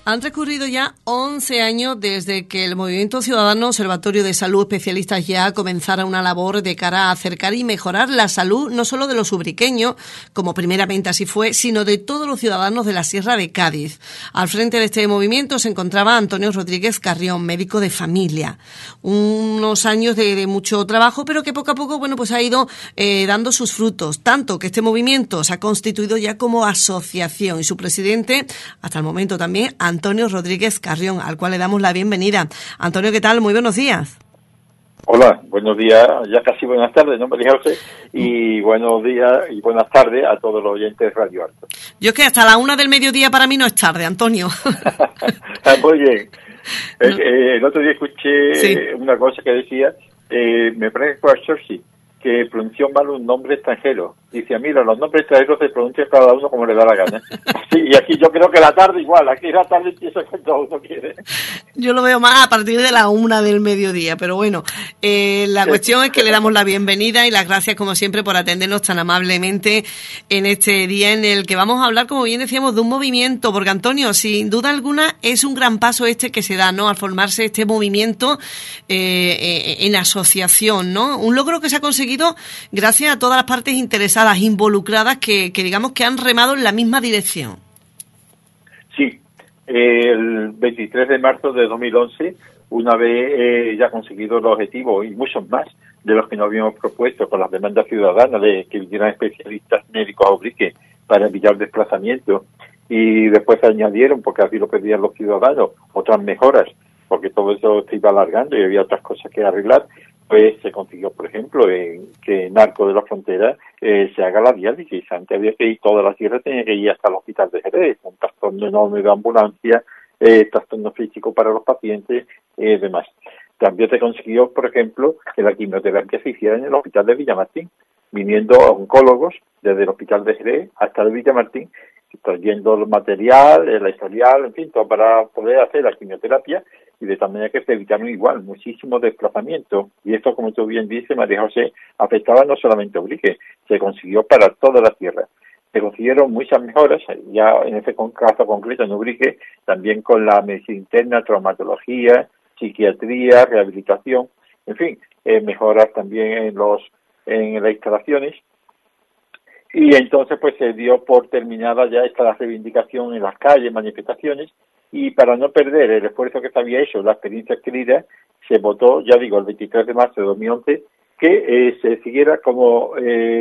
Han transcurrido ya 11 años desde que el Movimiento Ciudadano Observatorio de Salud Especialistas ya comenzara una labor de cara a acercar y mejorar la salud no solo de los ubriqueños, como primeramente así fue, sino de todos los ciudadanos de la Sierra de Cádiz. Al frente de este movimiento se encontraba Antonio Rodríguez Carrión, médico de familia. Unos años de mucho trabajo, pero que poco a poco pues ha ido dando sus frutos, tanto que este movimiento se ha constituido ya como asociación y su presidente, hasta el momento también, Antonio Rodríguez Carrión, al cual le damos la bienvenida. Antonio, ¿qué tal? Muy buenos días. Hola, buenos días, ya casi buenas tardes, ¿no, María José? Y buenos días y buenas tardes a todos los oyentes de Radio Alto. Yo es que hasta la 1 del mediodía para mí no es tarde, Antonio. Muy bien. El otro día escuché una cosa que decía, me parece que fue a Churchill, que pronunció mal un nombre extranjero. Dice, mira, los nombres extranjeros se pronuncian cada uno como le da la gana. Sí, y aquí yo creo que la tarde igual, aquí la tarde empieza cuando uno quiere. Yo lo veo más a partir de la 1 del mediodía, pero bueno, la cuestión es que le damos la bienvenida y las gracias como siempre por atendernos tan amablemente en este día en el que vamos a hablar, como bien decíamos, de un movimiento, porque Antonio, sin duda alguna es un gran paso este que se da, ¿no?, al formarse este movimiento en asociación, ¿no? Un logro que se ha conseguido gracias a todas las partes interesadas, involucradas, que digamos que han remado en la misma dirección. Sí, el 23 de marzo de 2011, una vez ya conseguido el objetivo y muchos más de los que nos habíamos propuesto con las demandas ciudadanas de que vinieran especialistas médicos a Ubrique para evitar desplazamientos, y después se añadieron, porque así lo pedían los ciudadanos, otras mejoras, porque todo eso se iba alargando y había otras cosas que arreglar. Pues se consiguió, por ejemplo, que en Arco de la Frontera se haga la diálisis. Antes había que ir toda la sierra, tenía que ir hasta el hospital de Jerez, un trastorno enorme de ambulancia, trastorno físico para los pacientes, demás. También se consiguió, por ejemplo, que la quimioterapia se hiciera en el hospital de Villamartín, viniendo oncólogos desde el hospital de Jerez hasta el Villamartín, trayendo el material, el historial, en fin, todo para poder hacer la quimioterapia, y de tal manera que se evitaron igual muchísimos desplazamientos. Y esto, como tú bien dices, María José, afectaba no solamente a Ubrique, se consiguió para toda la tierra. Se consiguieron muchas mejoras, ya en este caso concreto en Ubrique, también con la medicina interna, traumatología, psiquiatría, rehabilitación, en fin, mejoras también en las instalaciones. Y entonces pues se dio por terminada ya esta reivindicación en las calles, manifestaciones, y para no perder el esfuerzo que se había hecho, la experiencia adquirida, se votó, ya digo, el 23 de marzo de 2011, que se siguiera como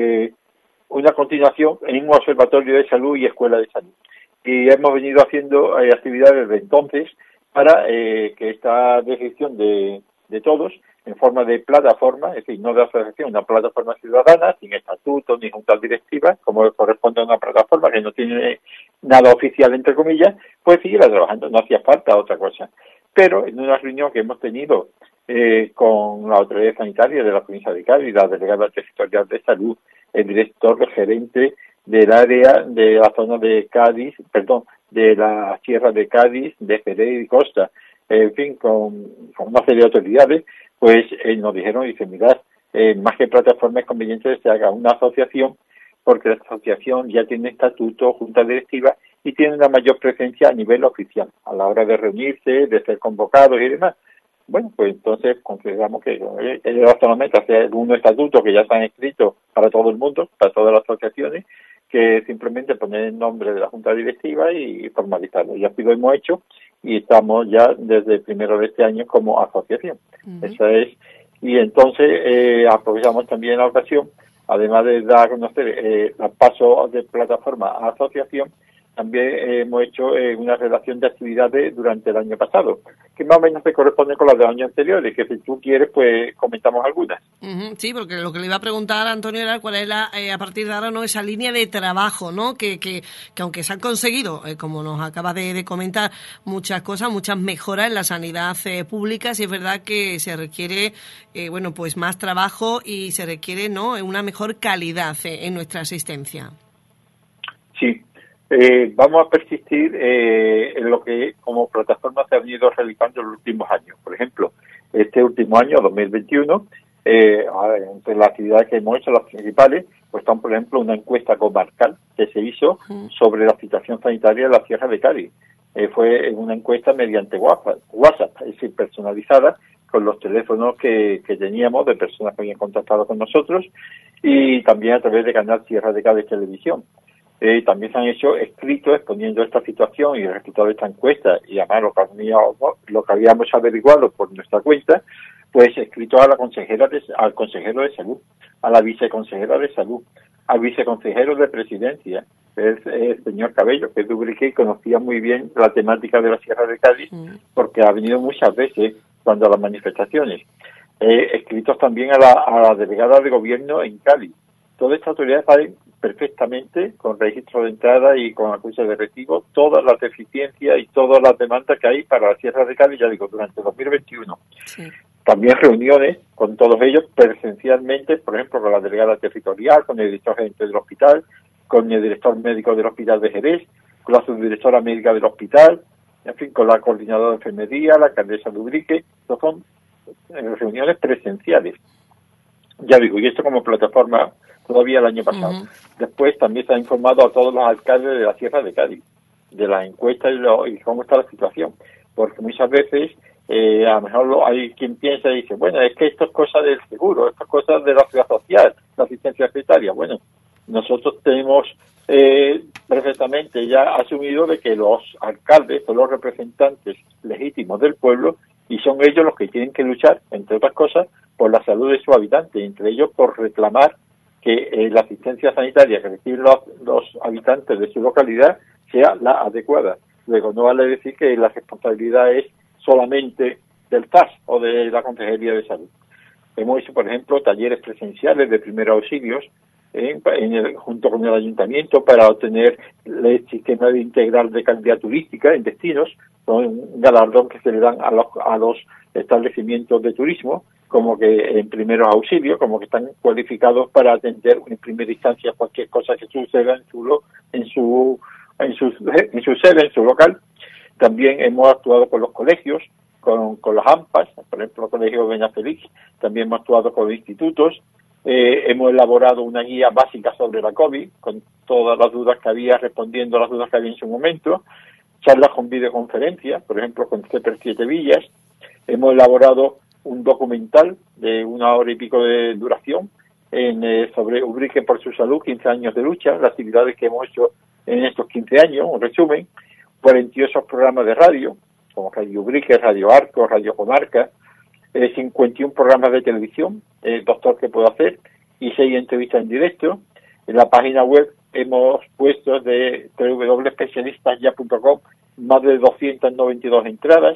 una continuación en un observatorio de salud y escuela de salud. Y hemos venido haciendo actividades desde entonces para que esta decisión de todos, en forma de plataforma, es decir, no de asociación, una plataforma ciudadana, sin estatuto ni juntas directivas, como corresponde a una plataforma que no tiene nada oficial, entre comillas, pues siguiera trabajando, no hacía falta otra cosa. Pero en una reunión que hemos tenido con la autoridad sanitaria de la provincia de Cádiz, la delegada territorial de salud, el director gerente del área de la zona de Cádiz, de la Sierra de Cádiz, de Jerez y Costa, en fin, con una serie de autoridades, pues nos dijeron, mirad, más que plataforma es conveniente que se haga una asociación, porque la asociación ya tiene estatuto, junta directiva, y tiene una mayor presencia a nivel oficial, a la hora de reunirse, de ser convocados y demás. Bueno, pues entonces consideramos que ellos solamente hacer un estatuto que ya están escritos para todo el mundo, para todas las asociaciones, que simplemente poner el nombre de la junta directiva y formalizarlo. Y así lo hemos hecho, y estamos ya desde el primero de este año como asociación. Uh-huh. Esa es. Y entonces aprovechamos también la ocasión, además de dar a conocer el paso de plataforma a asociación, también hemos hecho una relación de actividades durante el año pasado, que más o menos se corresponde con las de años anteriores, que si tú quieres, pues comentamos algunas. Uh-huh, sí, porque lo que le iba a preguntar a Antonio era cuál es a partir de ahora, ¿no?, esa línea de trabajo, ¿no?, que aunque se han conseguido, como nos acaba de comentar, muchas cosas, muchas mejoras en la sanidad pública, sí es verdad que se requiere, pues más trabajo y se requiere, ¿no?, una mejor calidad en nuestra asistencia. Sí. Vamos a persistir en lo que como plataforma se ha venido realizando en los últimos años. Por ejemplo, este último año, 2021, entre las actividades que hemos hecho, las principales, pues están, por ejemplo, una encuesta comarcal que se hizo sobre la situación sanitaria de la Sierra de Cádiz. fue una encuesta mediante WhatsApp, es decir, personalizada, con los teléfonos que teníamos de personas que habían contactado con nosotros, y también a través de Canal Sierra de Cádiz Televisión. También se han hecho escritos exponiendo esta situación y el resultado de esta encuesta, y además lo que habíamos averiguado por nuestra cuenta, pues escrito a la al consejero de salud, a la viceconsejera de salud, al viceconsejero de presidencia, el señor Cabello, que es de Ubrique y conocía muy bien la temática de la Sierra de Cádiz, porque ha venido muchas veces cuando a las manifestaciones. Escritos también a la delegada de gobierno en Cádiz. Todas estas autoridades saben perfectamente, con registro de entrada y con acusa de recibo, todas las deficiencias y todas las demandas que hay para la Sierra de Cádiz, ya digo, durante 2021. Sí. También reuniones con todos ellos presencialmente, por ejemplo, con la delegada territorial, con el director gerente del hospital, con el director médico del hospital de Jerez, con la subdirectora médica del hospital, en fin, con la coordinadora de enfermería, la alcaldesa de Ubrique. Estos son reuniones presenciales. Ya digo, y esto como plataforma todavía el año pasado. Después también se ha informado a todos los alcaldes de la Sierra de Cádiz de la encuesta y cómo está la situación. Porque muchas veces a lo mejor hay quien piensa y dice, bueno, es que esto es cosa del seguro, esto es cosa de la seguridad social, la asistencia sanitaria. Bueno, nosotros tenemos perfectamente ya asumido de que los alcaldes son los representantes legítimos del pueblo y son ellos los que tienen que luchar, entre otras cosas, por la salud de sus habitantes, entre ellos por reclamar que la asistencia sanitaria que reciben los habitantes de su localidad sea la adecuada. Luego, no vale decir que la responsabilidad es solamente del TAS o de la Consejería de Salud. Hemos hecho, por ejemplo, talleres presenciales de primeros auxilios junto con el ayuntamiento para obtener el sistema integral de calidad turística en destinos, con un galardón que se le dan a los establecimientos de turismo, como que en primeros auxilios, como que están cualificados para atender en primera instancia cualquier cosa que suceda en su sede, en su local. También hemos actuado con los colegios, con las AMPAs, por ejemplo, el Colegio Benafeliz. También hemos actuado con los institutos. Hemos elaborado una guía básica sobre la COVID, con todas las dudas que había, respondiendo a las dudas que había en su momento. Charlas con videoconferencia, por ejemplo, con CEPER 7 Villas. Hemos elaborado un documental de 1 hora y pico de duración sobre Ubrique por su salud, 15 años de lucha, las actividades que hemos hecho en estos 15 años, un resumen, 48 programas de radio, como Radio Ubrique, Radio Arco, Radio Comarca, 51 programas de televisión, Doctor ¿Qué puedo hacer? Y 6 entrevistas en directo. En la página web hemos puesto de www.especialistasya.com más de 292 entradas,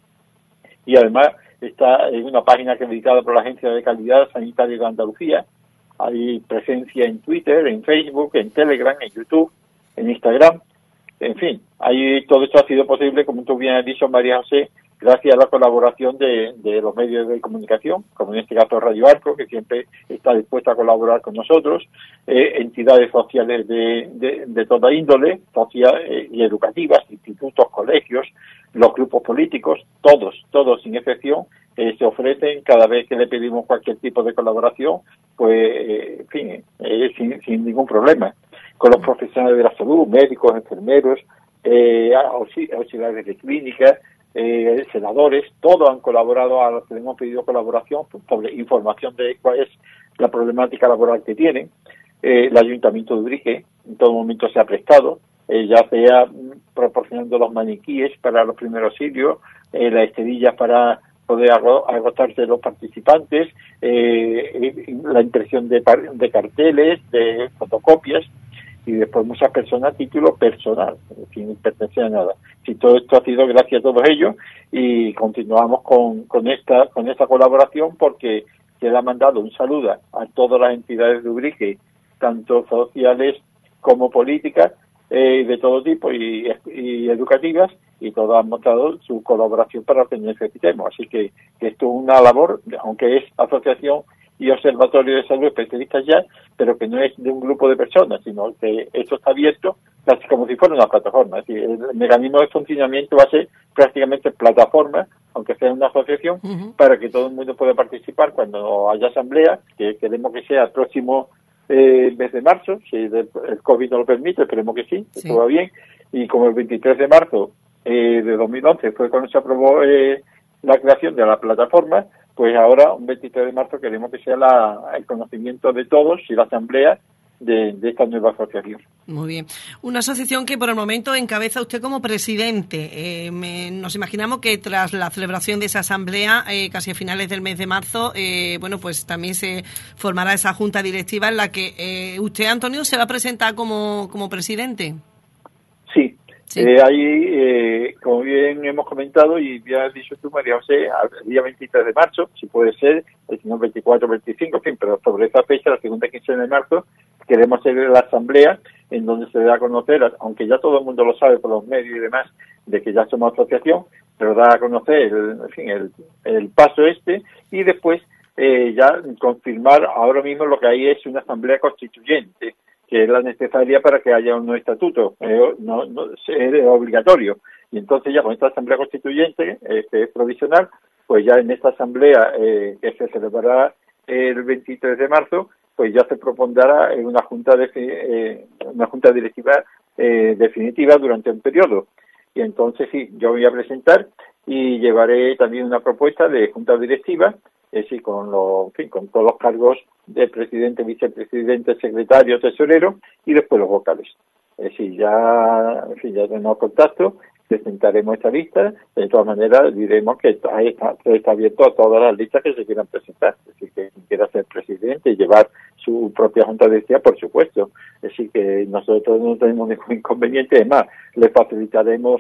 y además está en una página acreditada por la Agencia de Calidad Sanitaria de Andalucía. Hay presencia en Twitter, en Facebook, en Telegram, en YouTube, en Instagram. En fin, todo esto ha sido posible, como tú bien has dicho, María José, gracias a la colaboración de los medios de comunicación, como en este caso Radio Arco, que siempre está dispuesta a colaborar con nosotros, entidades sociales de toda índole, y educativas, institutos, colegios, los grupos políticos, todos sin excepción, se ofrecen cada vez que le pedimos cualquier tipo de colaboración, pues, en fin, sin ningún problema. Con los profesionales de la salud, médicos, enfermeros, auxiliares de clínica, senadores, todos han colaborado a los que le hemos pedido colaboración sobre información de cuál es la problemática laboral que tienen. El Ayuntamiento de Ubrique en todo momento se ha prestado, ya sea proporcionando los maniquíes para los primeros auxilios, las esterillas para poder agotarse de los participantes, la impresión de carteles, de fotocopias, y después muchas personas a título personal, sin pertenecer a nada. Sí, todo esto ha sido gracias a todos ellos, y continuamos con esta colaboración, porque se le ha mandado un saludo a todas las entidades de Ubrique, tanto sociales como políticas, de todo tipo y educativas, y todas han mostrado su colaboración para lo que necesitemos. Así que esto es una labor, aunque es asociación y observatorio de salud especialistas ya, pero que no es de un grupo de personas, sino que esto está abierto casi como si fuera una plataforma. Es decir, el mecanismo de funcionamiento va a ser prácticamente plataforma, aunque sea una asociación, para que todo el mundo pueda participar cuando haya asamblea, que queremos que sea el próximo mes de marzo, si el COVID no lo permite, esperemos que sí, que todo va bien, y como el 23 de marzo de 2011 fue cuando se aprobó la creación de la plataforma, pues ahora, un 23 de marzo, queremos que sea el conocimiento de todos y la asamblea de esta nueva asociación. Muy bien. Una asociación que por el momento encabeza usted como presidente. Nos imaginamos que tras la celebración de esa asamblea, casi a finales del mes de marzo, bueno, pues también se formará esa junta directiva en la que usted, Antonio, se va a presentar como presidente. Sí. Sí. Ahí, como bien hemos comentado y ya has dicho tú, María José, el día 23 de marzo, si puede ser, si no 24, 25, en fin, pero sobre esa fecha, la segunda quincena de marzo, queremos hacer la asamblea en donde se da a conocer, aunque ya todo el mundo lo sabe por los medios y demás, de que ya somos asociación, pero da a conocer el paso y después ya confirmar ahora mismo lo que hay es una asamblea constituyente, que es la necesaria para que haya un nuevo estatuto, no es obligatorio. Y entonces ya con esta asamblea constituyente, que es provisional, pues ya en esta asamblea que se celebrará el 23 de marzo, pues ya se propondrá una junta directiva definitiva durante un periodo. Y entonces sí, yo voy a presentar y llevaré también una propuesta de junta directiva, con todos los cargos de presidente, vicepresidente, secretario, tesorero y después los vocales. Ya tenemos contacto, presentaremos esta lista. De todas maneras, diremos que está abierto a todas las listas que se quieran presentar. Es decir, que quien quiera ser presidente y llevar su propia junta directiva, por supuesto. Es decir, que nosotros no tenemos ningún inconveniente. Además, le facilitaremos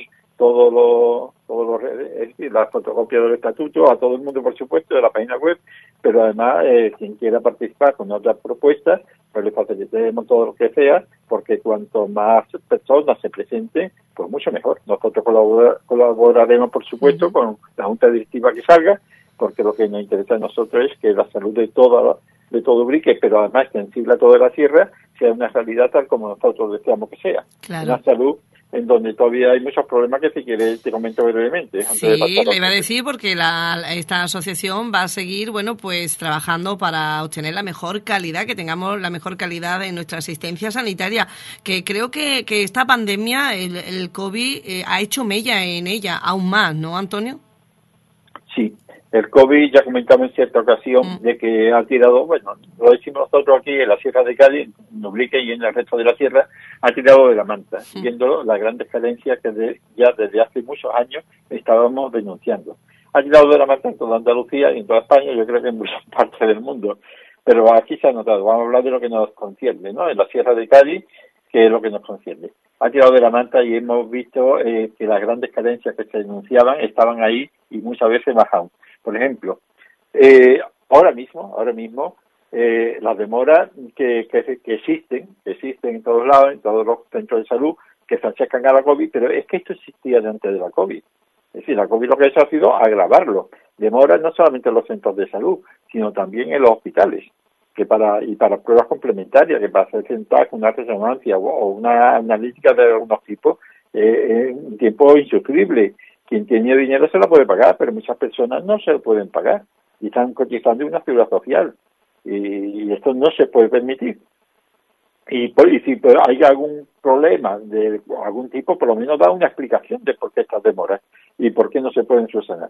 la fotocopia del estatuto a todo el mundo, por supuesto, de la página web, pero además quien quiera participar con otras propuestas, pues le facilitaremos todo lo que sea, porque cuanto más personas se presenten, pues mucho mejor. Nosotros colaboraremos, por supuesto, con la junta directiva que salga, porque lo que nos interesa a nosotros es que la salud de todo Ubrique, pero además extensible a toda la sierra, sea una realidad tal como nosotros deseamos que sea. Claro. Una salud en donde todavía hay muchos problemas que si quieres te comento brevemente. Sí, le iba a decir porque esta asociación va a seguir, bueno, pues trabajando para obtener la mejor calidad, que tengamos la mejor calidad en nuestra asistencia sanitaria, que creo que esta pandemia, el COVID, ha hecho mella en ella aún más, ¿no, Antonio? Sí. El COVID, ya comentamos en cierta ocasión, de que ha tirado, bueno, lo decimos nosotros aquí en la Sierra de Cádiz, en Ubrique y en el resto de la sierra, ha tirado de la manta, viendo las grandes carencias que ya desde hace muchos años estábamos denunciando. Ha tirado de la manta en toda Andalucía y en toda España, yo creo que en muchas partes del mundo. Pero aquí se ha notado, vamos a hablar de lo que nos concierne, ¿no? En la Sierra de Cádiz, que es lo que nos concierne. Ha tirado de la manta y hemos visto que las grandes carencias que se denunciaban estaban ahí y muchas veces bajaban. Por ejemplo, ahora mismo, las demoras que existen en todos lados, en todos los centros de salud, que se achacan a la COVID, pero es que esto existía de antes de la COVID. Es decir, la COVID lo que ha hecho ha sido agravarlo. Demoras no solamente en los centros de salud, sino también en los hospitales, para pruebas complementarias, que para hacer una resonancia o una analítica de algunos tipos, es un tiempo insufrible. Quien tiene dinero se lo puede pagar, pero muchas personas no se lo pueden pagar y están cotizando en una seguridad social y esto no se puede permitir. Y si hay algún problema de algún tipo, por lo menos da una explicación de por qué estas demoras y por qué no se pueden subsanar.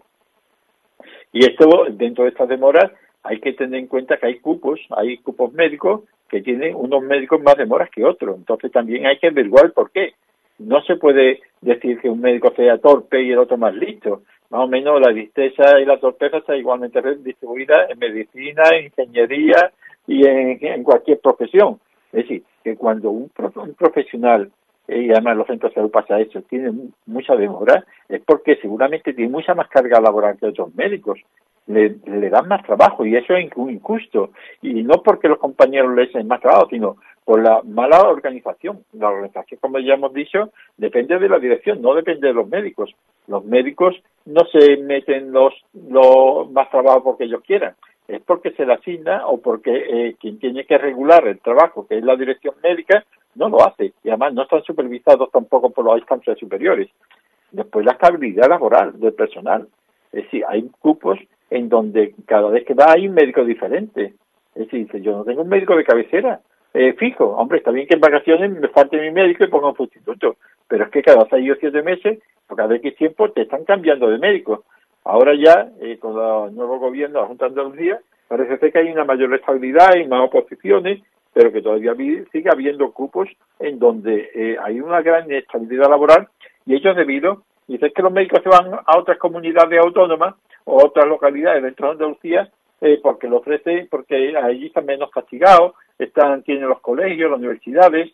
Y esto, dentro de estas demoras, hay que tener en cuenta que hay cupos médicos que tienen unos médicos más demoras que otros. Entonces también hay que averiguar por qué. No se puede decir que un médico sea torpe y el otro más listo. Más o menos la listeza y la torpeza está igualmente distribuida en medicina, en ingeniería y en cualquier profesión. Es decir, que cuando un profesional, y además en los centros de salud pasa eso, tiene mucha demora, es porque seguramente tiene mucha más carga laboral que otros médicos. Le dan más trabajo y eso es injusto. Y no porque los compañeros les den más trabajo, sino por la mala organización. La organización, como ya hemos dicho, depende de la dirección, no depende de los médicos. Los médicos no se meten los más trabajo porque ellos quieran, es porque se le asigna o porque quien tiene que regular el trabajo, que es la dirección médica, no lo hace. Y además no están supervisados tampoco por las instancias superiores. Después la estabilidad laboral del personal. Es decir, hay grupos en donde cada vez que va hay un médico diferente. Es decir, yo no tengo un médico de cabecera fijo. Hombre, está bien que en vacaciones me falte mi médico y ponga un sustituto, pero es que cada 6 o 7 meses, porque cada X tiempo te están cambiando de médico. Ahora ya, con el nuevo gobierno de la Junta de Andalucía, parece ser que hay una mayor estabilidad y más oposiciones, pero que todavía sigue habiendo cupos en donde hay una gran inestabilidad laboral, y ello es debido, dices que los médicos se van a otras comunidades autónomas o a otras localidades dentro de Andalucía porque lo ofrecen, porque allí están menos castigados, tienen los colegios, las universidades,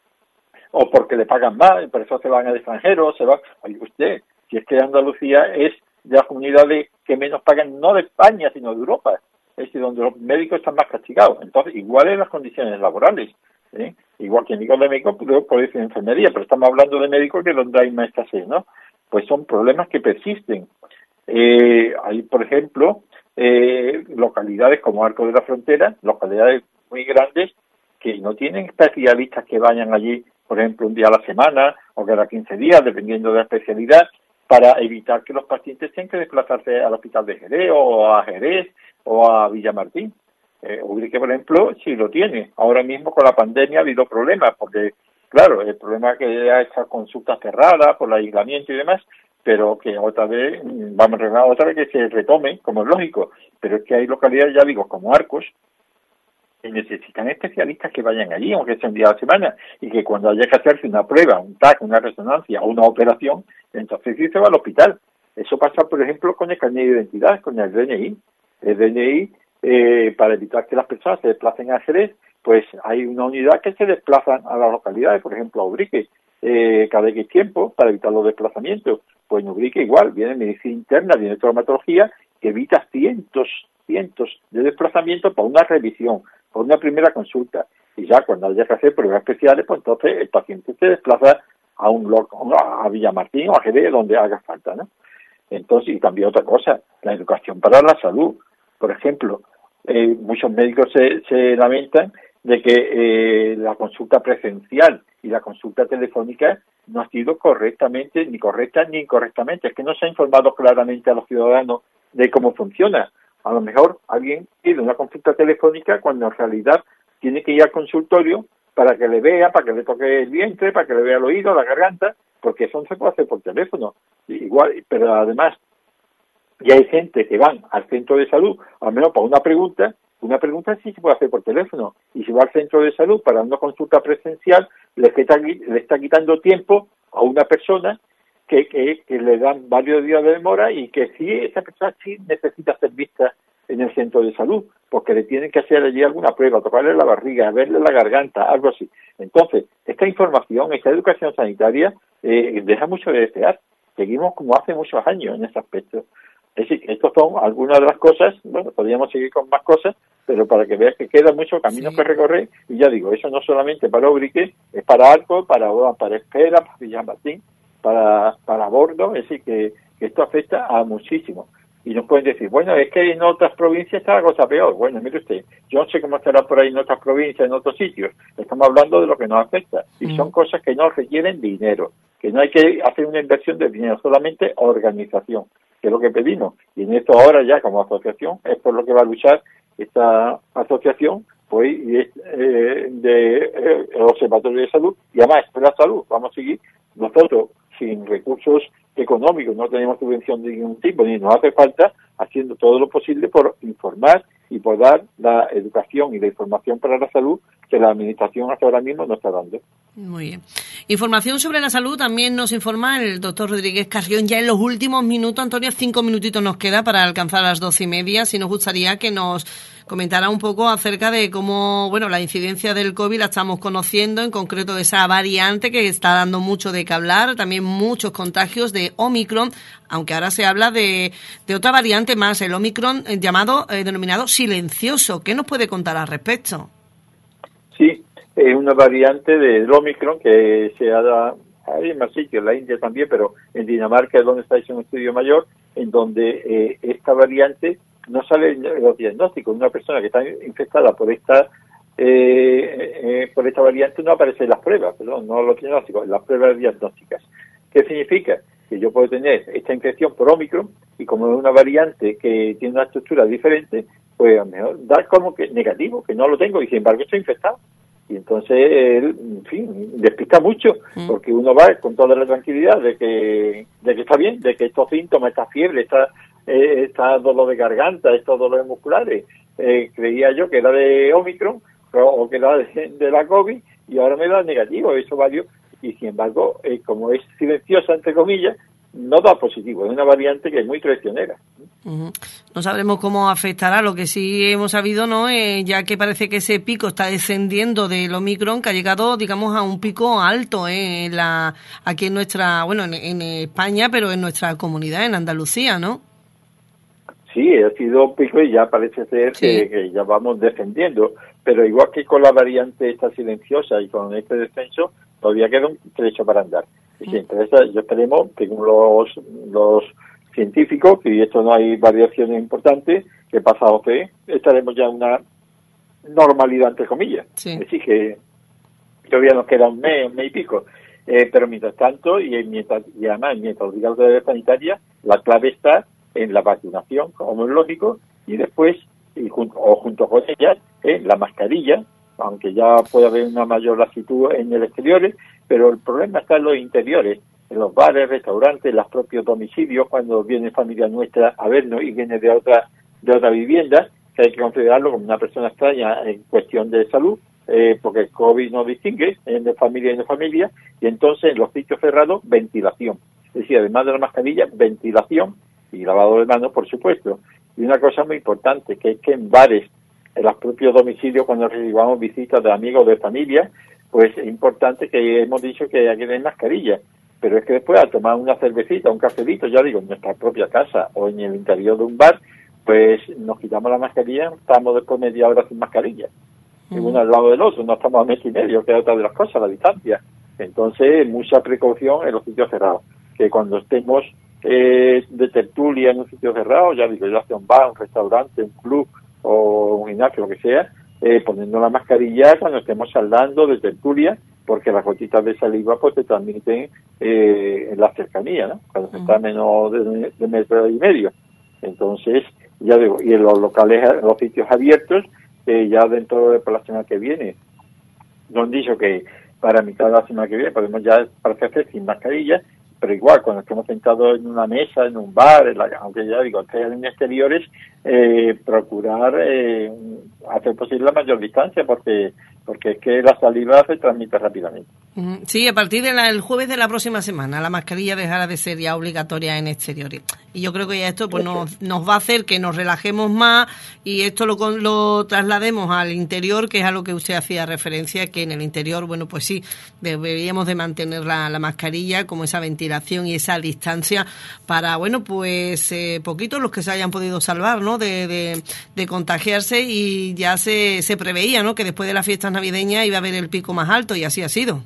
o porque le pagan más, y por eso se van al extranjero, oye usted, si es que Andalucía es de las comunidades que menos pagan, no de España, sino de Europa, es decir, donde los médicos están más castigados. Entonces, igual en las condiciones laborales, igual que digo de médicos, puede decir enfermería, pero estamos hablando de médicos que donde hay más escasez, ¿no? Pues son problemas que persisten. Hay, por ejemplo, localidades como Arco de la Frontera, localidades muy grandes, que no tienen especialistas que vayan allí, por ejemplo, un día a la semana o cada 15 días, dependiendo de la especialidad, para evitar que los pacientes tengan que desplazarse al hospital de Jerez o a Jerez o a Villamartín. Ubrique, por ejemplo, sí lo tiene. Ahora mismo con la pandemia ha habido problemas, porque, claro, el problema es que ha esta consulta cerrada por el aislamiento y demás, pero que otra vez, vamos a arreglar otra vez que se retome, como es lógico. Pero es que hay localidades, ya digo, como Arcos, que necesitan especialistas que vayan allí, aunque sea un día a la semana, y que cuando haya que hacerse una prueba, un TAC, una resonancia o una operación, entonces sí se va al hospital. Eso pasa, por ejemplo, con el carnet de identidad, con el DNI. El DNI, para evitar que las personas se desplacen a Jerez, pues hay una unidad que se desplazan a las localidades, por ejemplo a Ubrique, cada X tiempo, para evitar los desplazamientos. Pues en Ubrique igual, viene medicina interna, viene traumatología, que evita cientos de desplazamientos para una revisión, por una primera consulta, y ya cuando haya que hacer pruebas especiales, pues entonces el paciente se desplaza a Villamartín o a Jerez, donde haga falta, ¿no? Entonces, y también otra cosa, la educación para la salud. Por ejemplo, muchos médicos se lamentan de que la consulta presencial y la consulta telefónica no ha sido correctamente, ni correcta ni incorrectamente. Es que no se ha informado claramente a los ciudadanos de cómo funciona. A lo mejor alguien pide una consulta telefónica cuando en realidad tiene que ir al consultorio para que le vea, para que le toque el vientre, para que le vea el oído, la garganta, porque eso no se puede hacer por teléfono. Igual, pero además ya hay gente que van al centro de salud, al menos para una pregunta sí se puede hacer por teléfono, y si va al centro de salud para una consulta presencial, le está quitando tiempo a una persona que le dan varios días de demora y que sí, esa persona sí necesita ser vista en el centro de salud, porque le tienen que hacer allí alguna prueba, tocarle la barriga, verle la garganta, algo así. Entonces, esta información, esta educación sanitaria deja mucho de desear. Seguimos como hace muchos años en ese aspecto. Es decir, estas son algunas de las cosas, bueno, podríamos seguir con más cosas, pero para que veas que queda mucho camino que recorrer, y ya digo, eso no solamente para Ubrique, es para Arco, para Espera, para Villamartín, para Bordo, es decir, que esto afecta a muchísimo. Y nos pueden decir, bueno, es que en otras provincias está la cosa peor. Bueno, mire usted, yo no sé cómo estará por ahí en otras provincias, en otros sitios. Estamos hablando de lo que nos afecta. Y son cosas que no requieren dinero, que no hay que hacer una inversión de dinero, solamente organización, que es lo que pedimos. Y en esto ahora ya como asociación, es por lo que va a luchar esta asociación, pues, de Observatorio de Salud, y además de la salud. Vamos a seguir nosotros sin recursos económicos, no tenemos subvención de ningún tipo, ni nos hace falta, haciendo todo lo posible por informar y por dar la educación y la información para la salud que la Administración hasta ahora mismo no está dando. Muy bien. Información sobre la salud también nos informa el doctor Rodríguez Carrión. Ya en los últimos minutos, Antonio, 5 minutitos nos queda para alcanzar las 12:30. Si nos gustaría que nos comentara un poco acerca de cómo, bueno, la incidencia del COVID la estamos conociendo, en concreto de esa variante que está dando mucho de qué hablar, también muchos contagios de Omicron, aunque ahora se habla de otra variante más, el Omicron denominado silencioso. ¿Qué nos puede contar al respecto? Sí, es una variante del Omicron que se ha dado, hay más sitios, en la India también, pero en Dinamarca es donde está hecho un estudio mayor, en donde esta variante no sale en los diagnósticos. Una persona que está infectada por esta variante no aparece en las pruebas, no los diagnósticos, en las pruebas diagnósticas. ¿Qué significa? Que yo puedo tener esta infección por Omicron y como es una variante que tiene una estructura diferente, pues a lo mejor da como que negativo, que no lo tengo y sin embargo estoy infectado. y entonces él, en fin, despista mucho, porque uno va con toda la tranquilidad de que está bien, de que estos síntomas, esta fiebre, esta dolor de garganta, estos dolores musculares, creía yo que era de Omicron o que era de la COVID, y ahora me da negativo, eso varios, y sin embargo, como es silenciosa, entre comillas, no da positivo, es una variante que es muy traicionera. No sabremos cómo afectará. Lo que sí hemos sabido, ¿no? Ya que parece que ese pico está descendiendo del Omicron, que ha llegado, digamos, a un pico alto aquí en nuestra, bueno, en España, pero en nuestra comunidad, en Andalucía, ¿no? Sí, ha sido un pico y ya parece ser que ya vamos descendiendo, pero igual que con la variante esta silenciosa y con este descenso, todavía queda un trecho para andar. Y si interesa, yo esperemos, según los científicos, que esto no hay variaciones importantes, que pasado fe estaremos ya en una normalidad, entre comillas. Sí. Es decir, que todavía nos queda un mes y pico. Pero mientras tanto, y además mientras diga la autoridad sanitaria, la clave está en la vacunación, como es lógico, y después, junto con ella, la mascarilla, aunque ya puede haber una mayor lasitud en el exterior, pero el problema está en los interiores, en los bares, restaurantes, en los propios domicilios, cuando viene familia nuestra a vernos y viene de otra vivienda, que hay que considerarlo como una persona extraña en cuestión de salud, porque el COVID no distingue de familia y no familia, y entonces en los sitios cerrados, ventilación. Es decir, además de la mascarilla, ventilación y lavado de manos, por supuesto. Y una cosa muy importante, que es que en bares, en los propios domicilios, cuando recibamos visitas de amigos de familia, pues es importante que hemos dicho que hay que tener mascarilla, pero es que después al tomar una cervecita, un cafelito, ya digo, en nuestra propia casa o en el interior de un bar, pues nos quitamos la mascarilla, estamos después media hora sin mascarilla, uno al lado del otro, no estamos a mes y medio, que es otra de las cosas, la distancia. Entonces, mucha precaución en los sitios cerrados, que cuando estemos de tertulia en un sitio cerrado, ya digo, ya sea un bar, un restaurante, un club o un gimnasio, lo que sea, poniendo la mascarilla cuando estemos hablando de tertulia, porque las gotitas de saliva pues te transmiten en la cercanía, ¿no? Cuando se está a menos de metro y medio. Entonces, ya digo, y en los locales, en los sitios abiertos, ya dentro de la semana que viene, nos han dicho que para mitad de la semana que viene podemos ya hacer sin mascarilla, pero igual, cuando estemos sentados en una mesa, en un bar, aunque ya digo, en exteriores, procurar hacer posible la mayor distancia, porque es que la saliva se transmite rápidamente. Sí, a partir del jueves de la próxima semana, la mascarilla dejará de ser ya obligatoria en exteriores. Y yo creo que ya esto pues nos va a hacer que nos relajemos más y esto lo traslademos al interior, que es a lo que usted hacía referencia, que en el interior, bueno, pues sí, deberíamos de mantener la mascarilla, como esa ventilación y esa distancia para, bueno, pues poquitos los que se hayan podido salvar, ¿no?, de contagiarse, y ya se preveía, ¿no?, que después de las fiestas navideñas iba a haber el pico más alto, y así ha sido.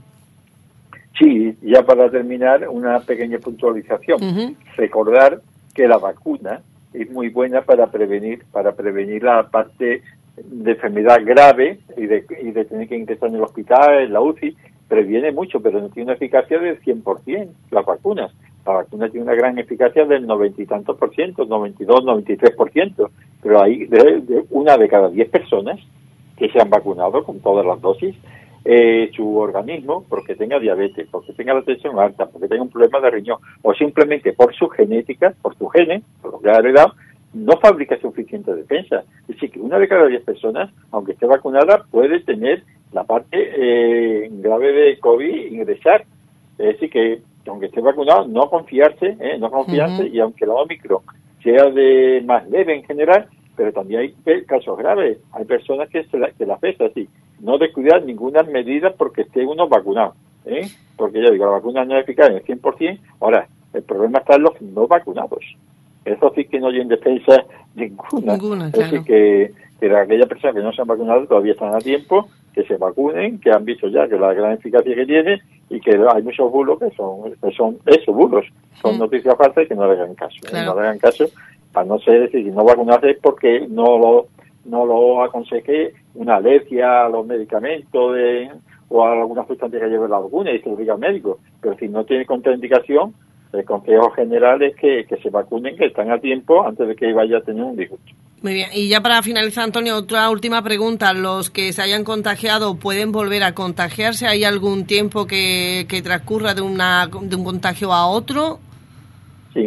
Sí, ya para terminar, una pequeña puntualización. Recordar que la vacuna es muy buena para prevenir la parte de enfermedad grave y de tener que ingresar en el hospital, en la UCI. Previene mucho, pero no tiene una eficacia del 100%, las vacunas. La vacuna tiene una gran eficacia del 90 y tantos por ciento, 92, 93%, pero hay de una de cada 10 personas que se han vacunado con todas las dosis, su organismo, porque tenga diabetes, porque tenga la tensión alta, porque tenga un problema de riñón, o simplemente por su genética, por su genes, por lo que ha heredado, no fabrica suficiente defensa. Es decir, que una de cada 10 personas, aunque esté vacunada, puede tener la parte grave de COVID ingresar. Es decir, que aunque esté vacunado, no confiarse, y aunque la Omicron sea de más leve en general, pero también hay casos graves. Hay personas que la afecta así. No descuidar ninguna medida porque esté uno vacunado, porque ya digo, la vacuna no es eficaz en el 100%. Ahora, el problema está en los no vacunados. Eso sí que no hay en defensa ninguna. Claro. Es decir, que aquellas personas que no se han vacunado todavía están a tiempo, que se vacunen, que han visto ya que la gran eficacia que tiene, y que hay muchos bulos que son esos bulos, son noticias falsas y que no le hagan caso. Claro. No le hagan caso, para no ser, si no vacunarse es porque no lo aconseje una alergia a los medicamentos o a alguna sustancia que lleve la vacuna y se lo diga al médico. Pero si no tiene contraindicación, el consejo general es que se vacunen, que están a tiempo antes de que vaya a tener un disgusto. Muy bien. Y ya para finalizar, Antonio, otra última pregunta. ¿Los que se hayan contagiado pueden volver a contagiarse? ¿Hay algún tiempo que transcurra de un contagio a otro? Sí.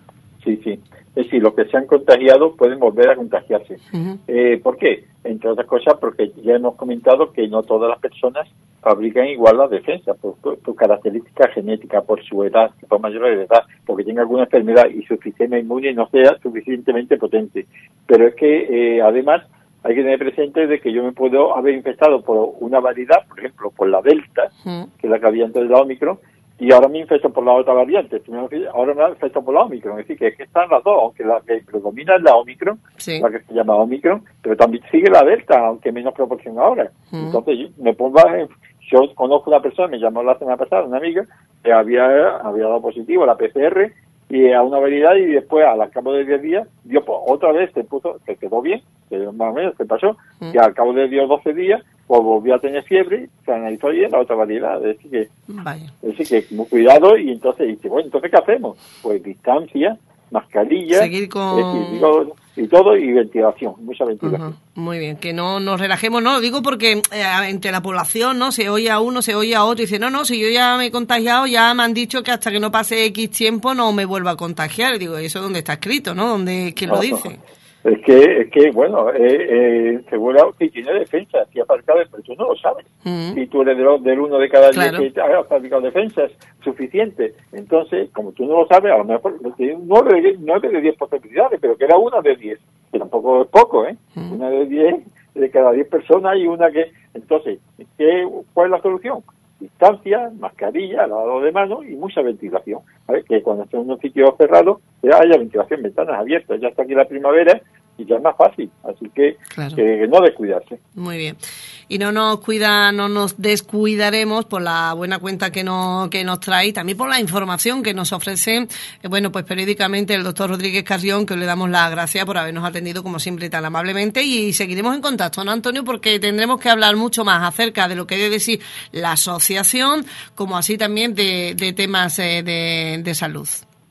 Es decir, los que se han contagiado pueden volver a contagiarse. Uh-huh. ¿Por qué? Entre otras cosas, porque ya hemos comentado que no todas las personas fabrican igual la defensa, por características genéticas, por su edad, por mayores de edad, porque tenga alguna enfermedad y su sistema inmune no sea suficientemente potente. Pero es que, además, hay que tener presente de que yo me puedo haber infectado por una variedad, por ejemplo, por la Delta, que es la que había antes de la Omicron, y ahora me infecto por la otra variante, ahora me infecto por la Omicron. Es decir, que están las dos, aunque la que predomina es la Omicron, sí, la que se llama Omicron, pero también sigue la Delta, aunque menos proporción ahora. Entonces yo conozco una persona, me llamó la semana pasada, una amiga, que había dado positivo a la PCR y a una variedad, y después al cabo de 10 días dio otra vez, se quedó bien, que más o menos se pasó, y al cabo de 10 o 12 días pues volvió a tener fiebre, se analizó bien la otra variedad. Es decir que cuidado, y entonces dice, bueno, ¿entonces qué hacemos? Pues distancia, mascarilla, seguir con... y todo, y ventilación, mucha ventilación. Uh-huh. Muy bien, que no nos relajemos, no, lo digo porque entre la población, ¿no? Se oye a uno, se oye a otro, y dice, no, si yo ya me he contagiado, ya me han dicho que hasta que no pase X tiempo no me vuelva a contagiar. Y digo, ¿eso dónde está escrito, no? ¿Quién lo dice? Es que bueno, seguro que tiene defensa, si ha fabricado, pero tú no lo sabes. Si tú eres del 1 de cada 10 que ha fabricado defensas suficiente. Entonces, como tú no lo sabes, a lo mejor 9 de 10 posibilidades, pero que era una de 10, que tampoco es poco, ¿eh? Una de 10, de cada 10 personas, y una que... Entonces, ¿cuál es la solución? Distancia, mascarilla, lavado de manos y mucha ventilación. ¿Vale? Que cuando estés en un sitio cerrado haya ventilación, ventanas abiertas. Ya está aquí la primavera y ya es más fácil. Así que, que no descuidarse. Muy bien. Y no nos descuidaremos por la buena cuenta que nos trae, y también por la información que nos ofrece, pues periódicamente el doctor Rodríguez Carrión, que le damos las gracias por habernos atendido como siempre tan amablemente, y seguiremos en contacto, ¿no, Antonio? Porque tendremos que hablar mucho más acerca de lo que debe decir la asociación, como así también de temas de salud.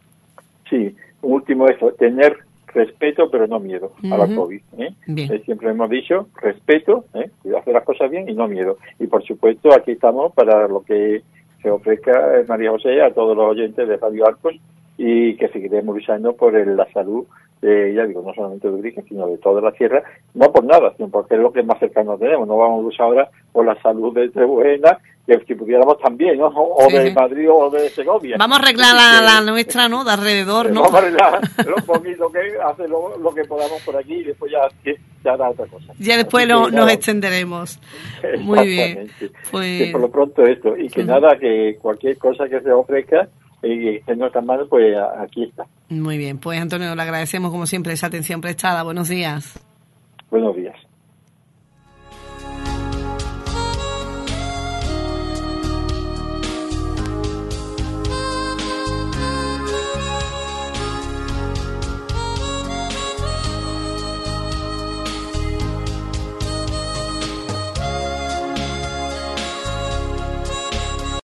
Sí, último eso, tener respeto, pero no miedo a la COVID. Siempre hemos dicho respeto, hacer las cosas bien y no miedo. Y por supuesto, aquí estamos para lo que se ofrezca, María José, a todos los oyentes de Radio Arcos, y que seguiremos luchando por la salud, ya digo, no solamente de Ubrique, sino de toda la sierra, no por nada, sino porque es lo que más cercano tenemos. No vamos a luchar ahora por la salud de Trebuena, que si pudiéramos también, ¿no? O de Madrid o de Segovia. Vamos a arreglar la nuestra, ¿no? De alrededor, ¿no? Vamos a arreglar un poquito, que hace lo que podamos por aquí, y después ya hará otra cosa. Ya después nos extenderemos. Muy bien. Pues... Que por lo pronto esto, y que nada, que cualquier cosa que se ofrezca y en nuestras manos, pues aquí está. Muy bien, pues Antonio, le agradecemos como siempre esa atención prestada. Buenos días. Buenos días.